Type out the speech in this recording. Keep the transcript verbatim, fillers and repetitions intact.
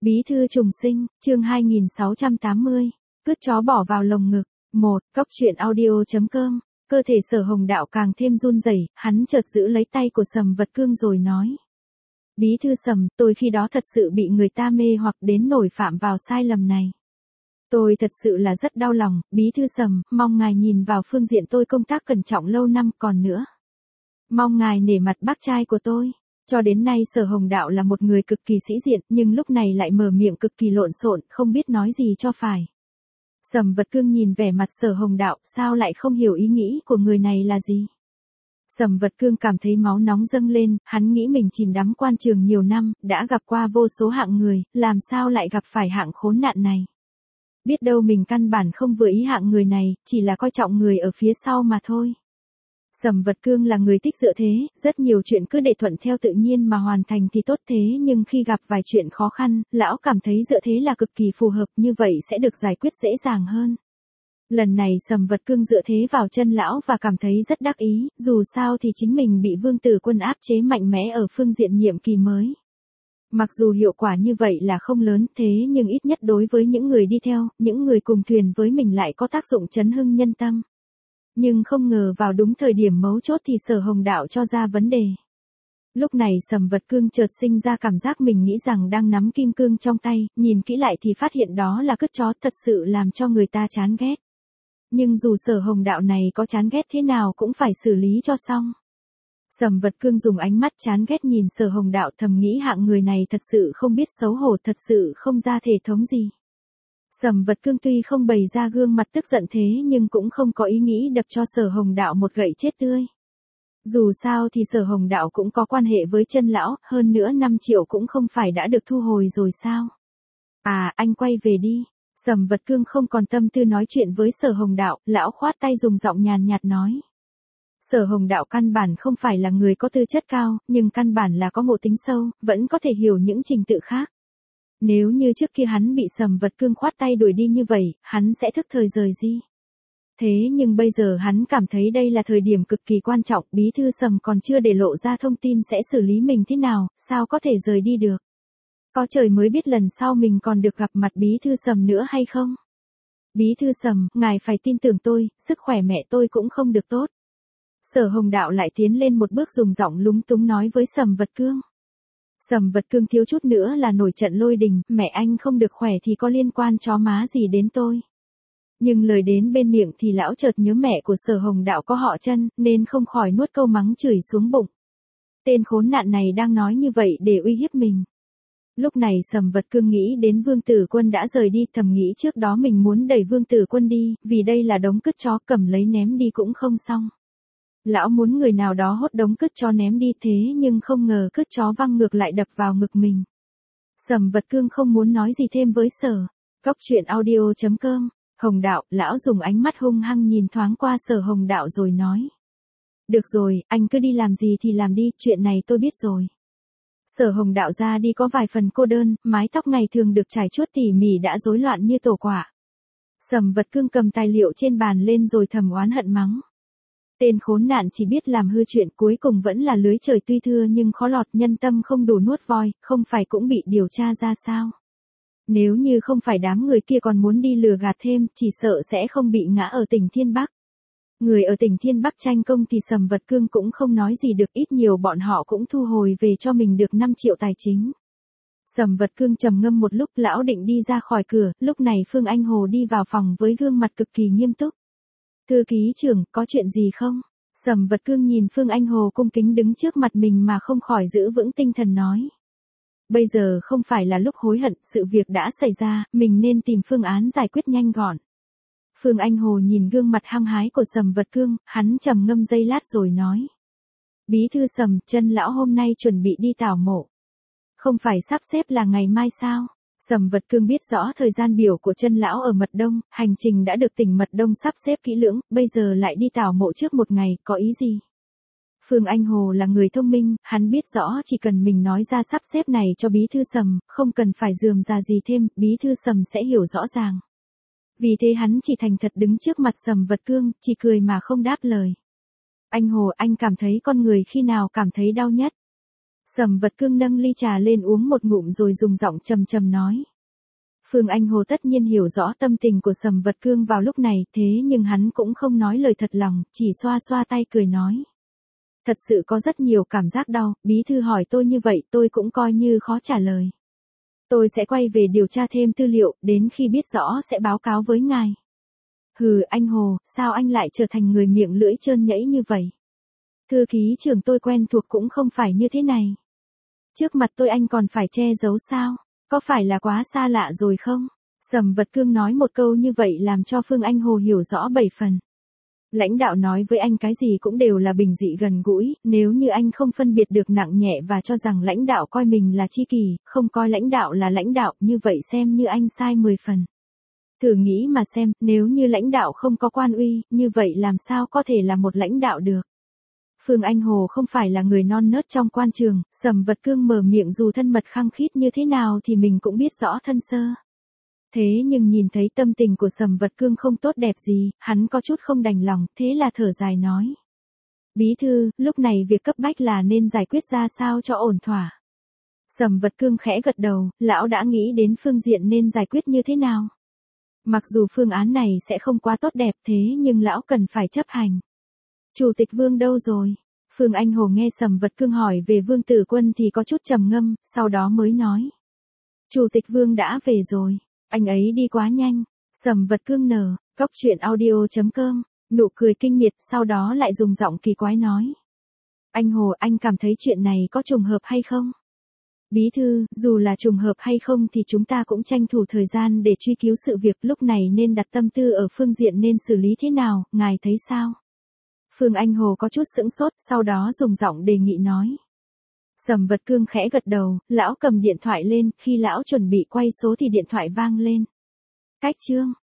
Bí thư trùng sinh, chương hai nghìn sáu trăm tám mươi, cứt chó bỏ vào lồng ngực. một. Cóc truyện audio chấm com. Cơ thể Sở Hồng Đạo càng thêm run rẩy, hắn chợt giữ lấy tay của Sầm Vật Cương rồi nói. Bí thư Sầm, tôi khi đó thật sự bị người ta mê hoặc đến nổi phạm vào sai lầm này. Tôi thật sự là rất đau lòng, Bí thư Sầm, mong ngài nhìn vào phương diện tôi công tác cẩn trọng lâu năm, còn nữa. Mong ngài nể mặt bác trai của tôi. Cho đến nay Sở Hồng Đạo là một người cực kỳ sĩ diện, nhưng lúc này lại mở miệng cực kỳ lộn xộn, không biết nói gì cho phải. Sầm Vật Cương nhìn vẻ mặt Sở Hồng Đạo, sao lại không hiểu ý nghĩ của người này là gì? Sầm Vật Cương cảm thấy máu nóng dâng lên, hắn nghĩ mình chìm đắm quan trường nhiều năm, đã gặp qua vô số hạng người, làm sao lại gặp phải hạng khốn nạn này? Biết đâu mình căn bản không vừa ý hạng người này, chỉ là coi trọng người ở phía sau mà thôi. Sầm Vật Cương là người thích dựa thế, rất nhiều chuyện cứ để thuận theo tự nhiên mà hoàn thành thì tốt, thế nhưng khi gặp vài chuyện khó khăn, lão cảm thấy dựa thế là cực kỳ phù hợp, như vậy sẽ được giải quyết dễ dàng hơn. Lần này Sầm Vật Cương dựa thế vào chân lão và cảm thấy rất đắc ý, dù sao thì chính mình bị Vương Tử Quân áp chế mạnh mẽ ở phương diện nhiệm kỳ mới. Mặc dù hiệu quả như vậy là không lớn, thế nhưng ít nhất đối với những người đi theo, những người cùng thuyền với mình lại có tác dụng chấn hưng nhân tâm. Nhưng không ngờ vào đúng thời điểm mấu chốt thì Sở Hồng Đạo cho ra vấn đề. Lúc này Sầm Vật Cương chợt sinh ra cảm giác mình nghĩ rằng đang nắm kim cương trong tay, nhìn kỹ lại thì phát hiện đó là cứt chó, thật sự làm cho người ta chán ghét. Nhưng dù Sở Hồng Đạo này có chán ghét thế nào cũng phải xử lý cho xong. Sầm Vật Cương dùng ánh mắt chán ghét nhìn Sở Hồng Đạo, thầm nghĩ hạng người này thật sự không biết xấu hổ, thật sự không ra thể thống gì. Sầm Vật Cương tuy không bày ra gương mặt tức giận thế nhưng cũng không có ý nghĩ đập cho Sở Hồng Đạo một gậy chết tươi. Dù sao thì Sở Hồng Đạo cũng có quan hệ với chân lão, hơn nữa năm triệu cũng không phải đã được thu hồi rồi sao? À, anh quay về đi. Sầm Vật Cương không còn tâm tư nói chuyện với Sở Hồng Đạo, lão khoát tay dùng giọng nhàn nhạt nói. Sở Hồng Đạo căn bản không phải là người có tư chất cao, nhưng căn bản là có ngộ tính sâu, vẫn có thể hiểu những trình tự khác. Nếu như trước kia hắn bị Sầm Vật Cương khoát tay đuổi đi như vậy, hắn sẽ thức thời rời đi. Thế nhưng bây giờ hắn cảm thấy đây là thời điểm cực kỳ quan trọng, Bí thư Sầm còn chưa để lộ ra thông tin sẽ xử lý mình thế nào, sao có thể rời đi được. Có trời mới biết lần sau mình còn được gặp mặt Bí thư Sầm nữa hay không. Bí thư Sầm, ngài phải tin tưởng tôi, sức khỏe mẹ tôi cũng không được tốt. Sở Hồng Đạo lại tiến lên một bước dùng giọng lúng túng nói với Sầm Vật Cương. Sầm Vật Cương thiếu chút nữa là nổi trận lôi đình, mẹ anh không được khỏe thì có liên quan chó má gì đến tôi. Nhưng lời đến bên miệng thì lão chợt nhớ mẹ của Sở Hồng Đạo có họ Chân, nên không khỏi nuốt câu mắng chửi xuống bụng. Tên khốn nạn này đang nói như vậy để uy hiếp mình. Lúc này Sầm Vật Cương nghĩ đến Vương Tử Quân đã rời đi, thầm nghĩ trước đó mình muốn đẩy Vương Tử Quân đi, vì đây là đống cứt chó, cầm lấy ném đi cũng không xong. Lão muốn người nào đó hốt đống cứt chó ném đi, thế nhưng không ngờ cứt chó văng ngược lại đập vào ngực mình. Sầm Vật Cương không muốn nói gì thêm với Sở. Cóc truyện audio chấm com. Hồng Đạo, lão dùng ánh mắt hung hăng nhìn thoáng qua Sở Hồng Đạo rồi nói. Được rồi, anh cứ đi làm gì thì làm đi, chuyện này tôi biết rồi. Sở Hồng Đạo ra đi có vài phần cô đơn, mái tóc ngày thường được trải chuốt tỉ mỉ đã rối loạn như tổ quả. Sầm Vật Cương cầm tài liệu trên bàn lên rồi thầm oán hận mắng. Tên khốn nạn chỉ biết làm hư chuyện, cuối cùng vẫn là lưới trời tuy thưa nhưng khó lọt, nhân tâm không đủ nuốt voi, không phải cũng bị điều tra ra sao. Nếu như không phải đám người kia còn muốn đi lừa gạt thêm, chỉ sợ sẽ không bị ngã ở tỉnh Thiên Bắc. Người ở tỉnh Thiên Bắc tranh công thì Sầm Vật Cương cũng không nói gì được, ít nhiều bọn họ cũng thu hồi về cho mình được năm triệu tài chính. Sầm Vật Cương trầm ngâm một lúc, lão định đi ra khỏi cửa, lúc này Phương Anh Hồ đi vào phòng với gương mặt cực kỳ nghiêm túc. Thư ký trưởng, có chuyện gì không? Sầm Vật Cương nhìn Phương Anh Hồ cung kính đứng trước mặt mình mà không khỏi giữ vững tinh thần nói. Bây giờ không phải là lúc hối hận, sự việc đã xảy ra, mình nên tìm phương án giải quyết nhanh gọn. Phương Anh Hồ nhìn gương mặt hăng hái của Sầm Vật Cương, hắn trầm ngâm giây lát rồi nói. Bí thư Sầm, chân lão hôm nay chuẩn bị đi tảo mộ. Không phải sắp xếp là ngày mai sao? Sầm Vật Cương biết rõ thời gian biểu của chân lão ở Mật Đông, hành trình đã được tỉnh Mật Đông sắp xếp kỹ lưỡng, bây giờ lại đi tảo mộ trước một ngày, có ý gì? Phương Anh Hồ là người thông minh, hắn biết rõ chỉ cần mình nói ra sắp xếp này cho Bí thư Sầm, không cần phải rườm rà gì thêm, Bí thư Sầm sẽ hiểu rõ ràng. Vì thế hắn chỉ thành thật đứng trước mặt Sầm Vật Cương, chỉ cười mà không đáp lời. Anh Hồ, anh cảm thấy con người khi nào cảm thấy đau nhất? Sầm Vật Cương nâng ly trà lên uống một ngụm rồi dùng giọng trầm trầm nói. Phương Anh Hồ tất nhiên hiểu rõ tâm tình của Sầm Vật Cương vào lúc này, thế nhưng hắn cũng không nói lời thật lòng, chỉ xoa xoa tay cười nói. Thật sự có rất nhiều cảm giác đau, bí thư hỏi tôi như vậy tôi cũng coi như khó trả lời. Tôi sẽ quay về điều tra thêm tư liệu, đến khi biết rõ sẽ báo cáo với ngài. Hừ, anh Hồ, sao anh lại trở thành người miệng lưỡi trơn nhẫy như vậy? Thư ký trưởng tôi quen thuộc cũng không phải như thế này. Trước mặt tôi anh còn phải che giấu sao? Có phải là quá xa lạ rồi không? Sầm Vật Cương nói một câu như vậy làm cho Phương Anh Hồ hiểu rõ bảy phần. Lãnh đạo nói với anh cái gì cũng đều là bình dị gần gũi, nếu như anh không phân biệt được nặng nhẹ và cho rằng lãnh đạo coi mình là tri kỷ, không coi lãnh đạo là lãnh đạo, như vậy xem như anh sai mười phần. Thử nghĩ mà xem, nếu như lãnh đạo không có quan uy, như vậy làm sao có thể là một lãnh đạo được? Phương Anh Hồ không phải là người non nớt trong quan trường, Sầm Vật Cương mở miệng dù thân mật khăng khít như thế nào thì mình cũng biết rõ thân sơ. Thế nhưng nhìn thấy tâm tình của Sầm Vật Cương không tốt đẹp gì, hắn có chút không đành lòng, thế là thở dài nói. Bí thư, lúc này việc cấp bách là nên giải quyết ra sao cho ổn thỏa. Sầm Vật Cương khẽ gật đầu, lão đã nghĩ đến phương diện nên giải quyết như thế nào. Mặc dù phương án này sẽ không quá tốt đẹp thế nhưng lão cần phải chấp hành. Chủ tịch Vương đâu rồi? Phương Anh Hồ nghe Sầm Vật Cương hỏi về Vương Tử Quân thì có chút trầm ngâm, sau đó mới nói. Chủ tịch Vương đã về rồi, anh ấy đi quá nhanh. Sầm Vật Cương nở, cóc truyện audio chấm com, nụ cười kinh miệt, sau đó lại dùng giọng kỳ quái nói. Anh Hồ, anh cảm thấy chuyện này có trùng hợp hay không? Bí thư, dù là trùng hợp hay không thì chúng ta cũng tranh thủ thời gian để truy cứu sự việc, lúc này nên đặt tâm tư ở phương diện nên xử lý thế nào, ngài thấy sao? Phương Anh Hồ có chút sững sốt, sau đó dùng giọng đề nghị nói. Sầm Vật Cương khẽ gật đầu, lão cầm điện thoại lên, khi lão chuẩn bị quay số thì điện thoại vang lên. Cách chương.